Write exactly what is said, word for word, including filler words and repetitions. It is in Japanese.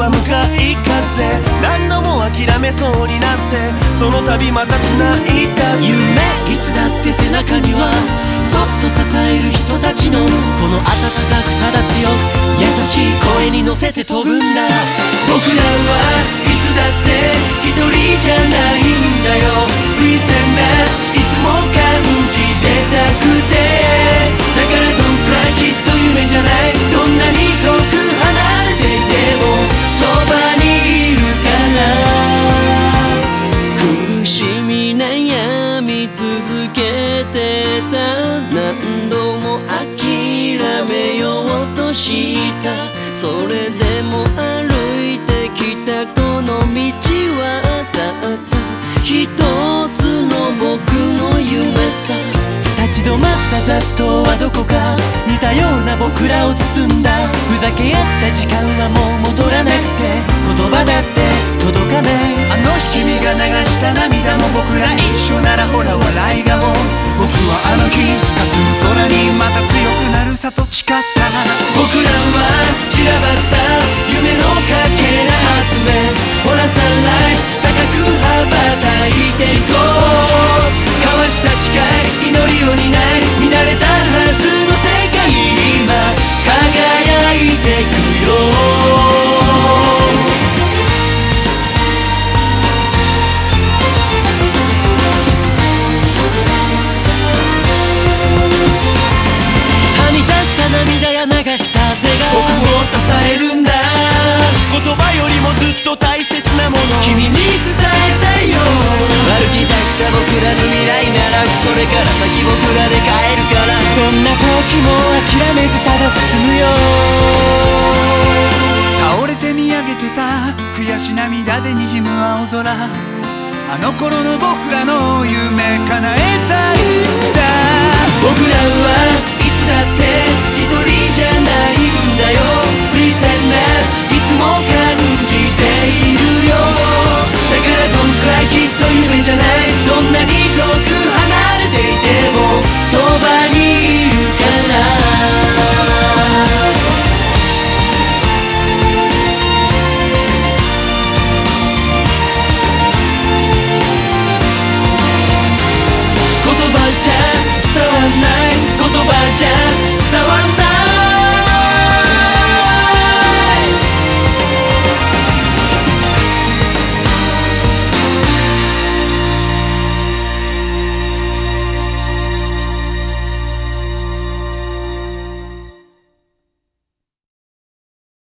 向かい風、何度も諦めそうになってその度また繋いだ夢。 いつだって背中にはそっと支える人たちのこの温かくただ強く優しい声に乗せて飛ぶんだ。僕らはいつだって一人じゃないんだよ。 Please stand back いつも感じてたくて、だからどんくらいきっと夢じゃない、どんなに遠く離れていてもそばにいるから。苦しみ悩み続けてた、何度も諦めようとした、それでも歩いてきたこの道はたった一つの僕の夢さ。 立ち止まった雑踏はどこか似たような僕らを包んだ、ふざけ合った時間はもう戻らなくて言葉だって届かない。あの日君が流した涙も僕ら一緒ならほら笑いがもう、僕はあの日霞む空にまた強くなるさと誓った。 僕らは散らばった夢のかけら集め、ほらサンライズ高く羽ばたいていこう。交わした誓い祈りを担い見慣れたはずの世界に今輝いてくよ。涙や流した汗が僕を支えるんだ。言葉よりもずっと大切なもの君に伝えたいよ。歩き出した僕らの未来ならこれから先僕らで変えるから。 どんな時も諦めずただ進むよ。倒れて見上げてた悔し涙で滲む青空、あの頃の僕らの夢叶えたいんだ。 僕らは